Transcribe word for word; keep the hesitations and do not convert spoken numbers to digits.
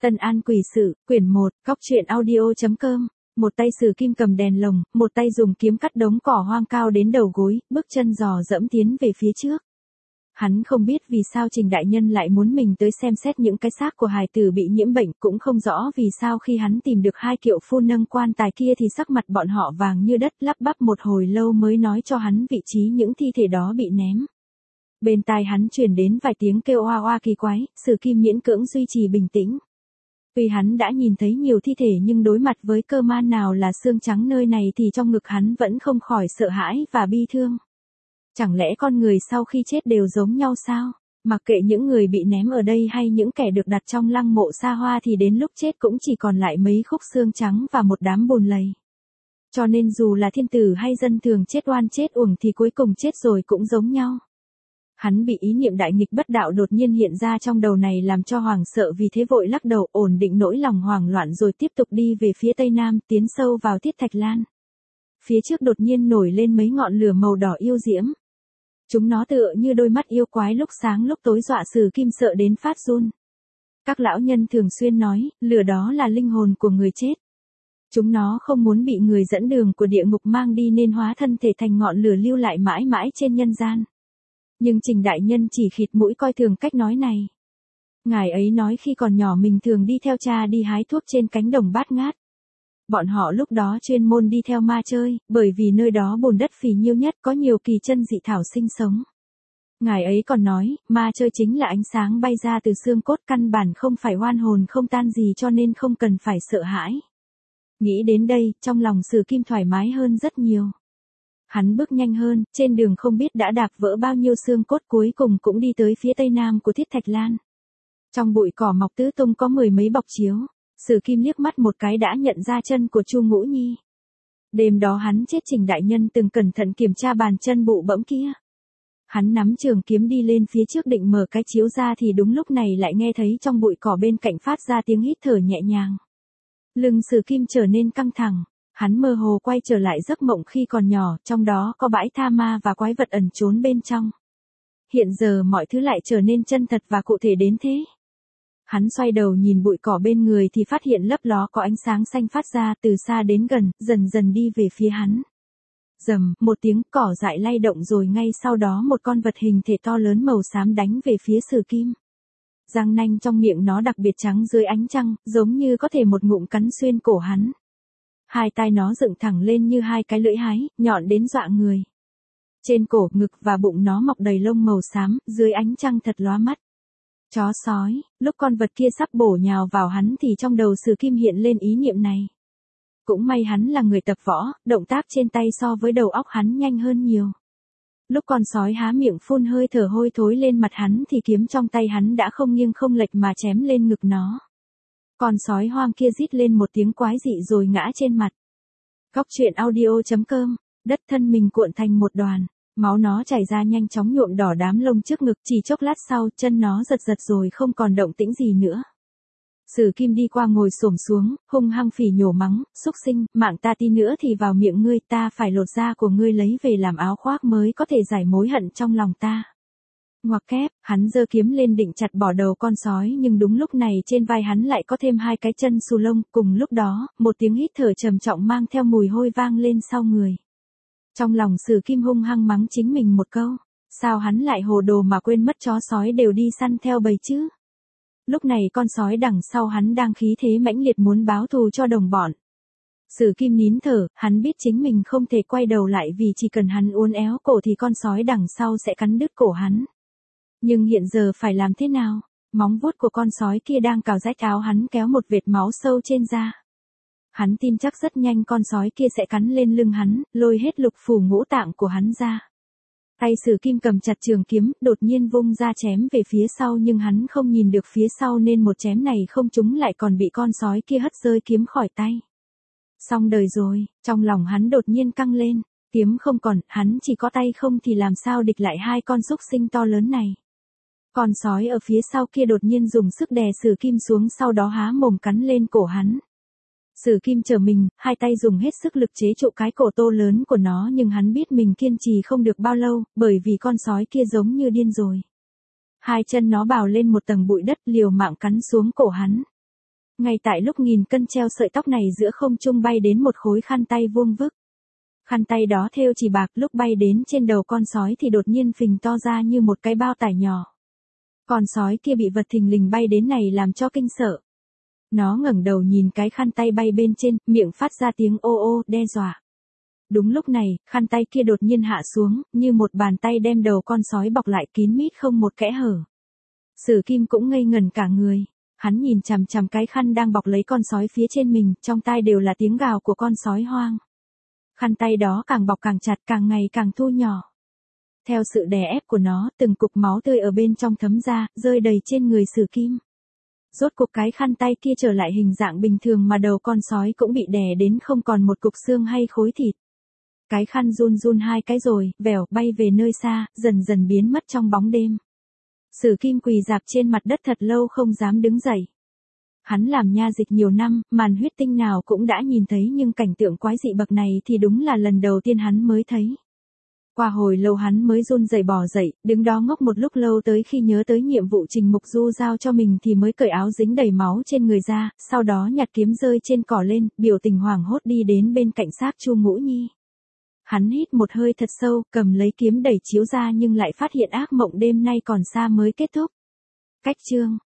Tân An Quỷ Sự, quyển một, Cóc truyện audio.com. Một tay Sử Kim cầm đèn lồng, một tay dùng kiếm cắt đống cỏ hoang cao đến đầu gối, bước chân dò dẫm tiến về phía trước. Hắn không biết vì sao Trình đại nhân lại muốn mình tới xem xét những cái xác của hài tử bị nhiễm bệnh, cũng không rõ vì sao khi hắn tìm được hai kiệu phu nâng quan tài kia thì sắc mặt bọn họ vàng như đất, lắp bắp một hồi lâu mới nói cho hắn vị trí những thi thể đó bị ném. Bên tai hắn truyền đến vài tiếng kêu oa oa kỳ quái, Sử Kim miễn cưỡng duy trì bình tĩnh. Tuy hắn đã nhìn thấy nhiều thi thể nhưng đối mặt với cơ man nào là xương trắng nơi này thì trong ngực hắn vẫn không khỏi sợ hãi và bi thương. Chẳng lẽ con người sau khi chết đều giống nhau sao? Mặc kệ những người bị ném ở đây hay những kẻ được đặt trong lăng mộ xa hoa thì đến lúc chết cũng chỉ còn lại mấy khúc xương trắng và một đám bùn lầy. Cho nên dù là thiên tử hay dân thường chết oan chết uổng thì cuối cùng chết rồi cũng giống nhau. Hắn bị ý niệm đại nghịch bất đạo đột nhiên hiện ra trong đầu này làm cho hoảng sợ, vì thế vội lắc đầu ổn định nỗi lòng hoảng loạn rồi tiếp tục đi về phía tây nam, tiến sâu vào Thiết Thạch Lan. Phía trước đột nhiên nổi lên mấy ngọn lửa màu đỏ yêu diễm. Chúng nó tựa như đôi mắt yêu quái lúc sáng lúc tối dọa Sử Kim sợ đến phát run. Các lão nhân thường xuyên nói, lửa đó là linh hồn của người chết. Chúng nó không muốn bị người dẫn đường của địa ngục mang đi nên hóa thân thể thành ngọn lửa lưu lại mãi mãi trên nhân gian. Nhưng Trình đại nhân chỉ khịt mũi coi thường cách nói này. Ngài ấy nói khi còn nhỏ mình thường đi theo cha đi hái thuốc trên cánh đồng bát ngát. Bọn họ lúc đó chuyên môn đi theo ma chơi, bởi vì nơi đó bùn đất phì nhiêu nhất, có nhiều kỳ chân dị thảo sinh sống. Ngài ấy còn nói, ma chơi chính là ánh sáng bay ra từ xương cốt, căn bản không phải oan hồn không tan gì, cho nên không cần phải sợ hãi. Nghĩ đến đây, trong lòng Sử Kim thoải mái hơn rất nhiều. Hắn bước nhanh hơn, trên đường không biết đã đạp vỡ bao nhiêu xương cốt, cuối cùng cũng đi tới phía tây nam của Thiết Thạch Lan. Trong bụi cỏ mọc tứ tung có mười mấy bọc chiếu, Sử Kim liếc mắt một cái đã nhận ra chân của Chu Ngũ Nhi. Đêm đó hắn chết Trình đại nhân từng cẩn thận kiểm tra bàn chân bụ bẫm kia. Hắn nắm trường kiếm đi lên phía trước định mở cái chiếu ra thì đúng lúc này lại nghe thấy trong bụi cỏ bên cạnh phát ra tiếng hít thở nhẹ nhàng. Lưng Sử Kim trở nên căng thẳng. Hắn mơ hồ quay trở lại giấc mộng khi còn nhỏ, trong đó có bãi tha ma và quái vật ẩn trốn bên trong. Hiện giờ mọi thứ lại trở nên chân thật và cụ thể đến thế. Hắn xoay đầu nhìn bụi cỏ bên người thì phát hiện lấp ló có ánh sáng xanh phát ra từ xa đến gần, dần dần đi về phía hắn. Rầm, một tiếng cỏ dại lay động rồi ngay sau đó một con vật hình thể to lớn màu xám đánh về phía Sử Kim. Răng nanh trong miệng nó đặc biệt trắng dưới ánh trăng, giống như có thể một ngụm cắn xuyên cổ hắn. Hai tai nó dựng thẳng lên như hai cái lưỡi hái, nhọn đến dọa người. Trên cổ, ngực và bụng nó mọc đầy lông màu xám, dưới ánh trăng thật lóa mắt. Chó sói, lúc con vật kia sắp bổ nhào vào hắn thì trong đầu Sử Kim hiện lên ý niệm này. Cũng may hắn là người tập võ, động tác trên tay so với đầu óc hắn nhanh hơn nhiều. Lúc con sói há miệng phun hơi thở hôi thối lên mặt hắn thì kiếm trong tay hắn đã không nghiêng không lệch mà chém lên ngực nó. Con sói hoang kia rít lên một tiếng quái dị rồi ngã trên mặt. Cóc truyện audio.com, đất thân mình cuộn thành một đoàn, máu nó chảy ra nhanh chóng nhuộm đỏ đám lông trước ngực, chỉ chốc lát sau chân nó giật giật rồi không còn động tĩnh gì nữa. Sử Kim đi qua ngồi xổm xuống, hung hăng phỉ nhổ mắng, xúc sinh, mạng ta tí nữa thì vào miệng ngươi, ta phải lột da của ngươi lấy về làm áo khoác mới có thể giải mối hận trong lòng ta. Ngoặc kép, hắn giơ kiếm lên định chặt bỏ đầu con sói nhưng đúng lúc này trên vai hắn lại có thêm hai cái chân xù lông, cùng lúc đó, một tiếng hít thở trầm trọng mang theo mùi hôi vang lên sau người. Trong lòng Sử Kim hung hăng mắng chính mình một câu, sao hắn lại hồ đồ mà quên mất chó sói đều đi săn theo bầy chứ? Lúc này con sói đằng sau hắn đang khí thế mãnh liệt muốn báo thù cho đồng bọn. Sử Kim nín thở, hắn biết chính mình không thể quay đầu lại vì chỉ cần hắn uốn éo cổ thì con sói đằng sau sẽ cắn đứt cổ hắn. Nhưng hiện giờ phải làm thế nào? Móng vuốt của con sói kia đang cào rách áo hắn kéo một vệt máu sâu trên da. Hắn tin chắc rất nhanh con sói kia sẽ cắn lên lưng hắn, lôi hết lục phủ ngũ tạng của hắn ra. Tay Sử Kim cầm chặt trường kiếm, đột nhiên vung ra chém về phía sau nhưng hắn không nhìn được phía sau nên một chém này không trúng lại còn bị con sói kia hất rơi kiếm khỏi tay. Xong đời rồi, trong lòng hắn đột nhiên căng lên, kiếm không còn, hắn chỉ có tay không thì làm sao địch lại hai con xúc sinh to lớn này. Con sói ở phía sau kia đột nhiên dùng sức đè Sử Kim xuống, sau đó há mồm cắn lên cổ hắn. Sử Kim trở mình, hai tay dùng hết sức lực chế trụ cái cổ tô lớn của nó nhưng hắn biết mình kiên trì không được bao lâu, bởi vì con sói kia giống như điên rồi. Hai chân nó bào lên một tầng bụi đất liều mạng cắn xuống cổ hắn. Ngay tại lúc nghìn cân treo sợi tóc này giữa không trung bay đến một khối khăn tay vuông vức. Khăn tay đó thêu chỉ bạc, lúc bay đến trên đầu con sói thì đột nhiên phình to ra như một cái bao tải nhỏ. Con sói kia bị vật thình lình bay đến này làm cho kinh sợ. Nó ngẩng đầu nhìn cái khăn tay bay bên trên, miệng phát ra tiếng ô ô, đe dọa. Đúng lúc này, khăn tay kia đột nhiên hạ xuống, như một bàn tay đem đầu con sói bọc lại kín mít không một kẽ hở. Sử Kim cũng ngây ngẩn cả người. Hắn nhìn chằm chằm cái khăn đang bọc lấy con sói phía trên mình, trong tai đều là tiếng gào của con sói hoang. Khăn tay đó càng bọc càng chặt, càng ngày càng thu nhỏ. Theo sự đè ép của nó, từng cục máu tươi ở bên trong thấm ra, rơi đầy trên người Sử Kim. Rốt cuộc cái khăn tay kia trở lại hình dạng bình thường mà đầu con sói cũng bị đè đến không còn một cục xương hay khối thịt. Cái khăn run run hai cái rồi, vèo, bay về nơi xa, dần dần biến mất trong bóng đêm. Sử Kim quỳ rạp trên mặt đất thật lâu không dám đứng dậy. Hắn làm nha dịch nhiều năm, màn huyết tinh nào cũng đã nhìn thấy nhưng cảnh tượng quái dị bậc này thì đúng là lần đầu tiên hắn mới thấy. Qua hồi lâu hắn mới run rẩy bò dậy, đứng đó ngốc một lúc lâu tới khi nhớ tới nhiệm vụ Trình Mục Du giao cho mình thì mới cởi áo dính đầy máu trên người ra, sau đó nhặt kiếm rơi trên cỏ lên, biểu tình hoảng hốt đi đến bên cạnh xác Chu Ngũ Nhi. Hắn hít một hơi thật sâu, cầm lấy kiếm đẩy chiếu ra nhưng lại phát hiện ác mộng đêm nay còn xa mới kết thúc. Cách chương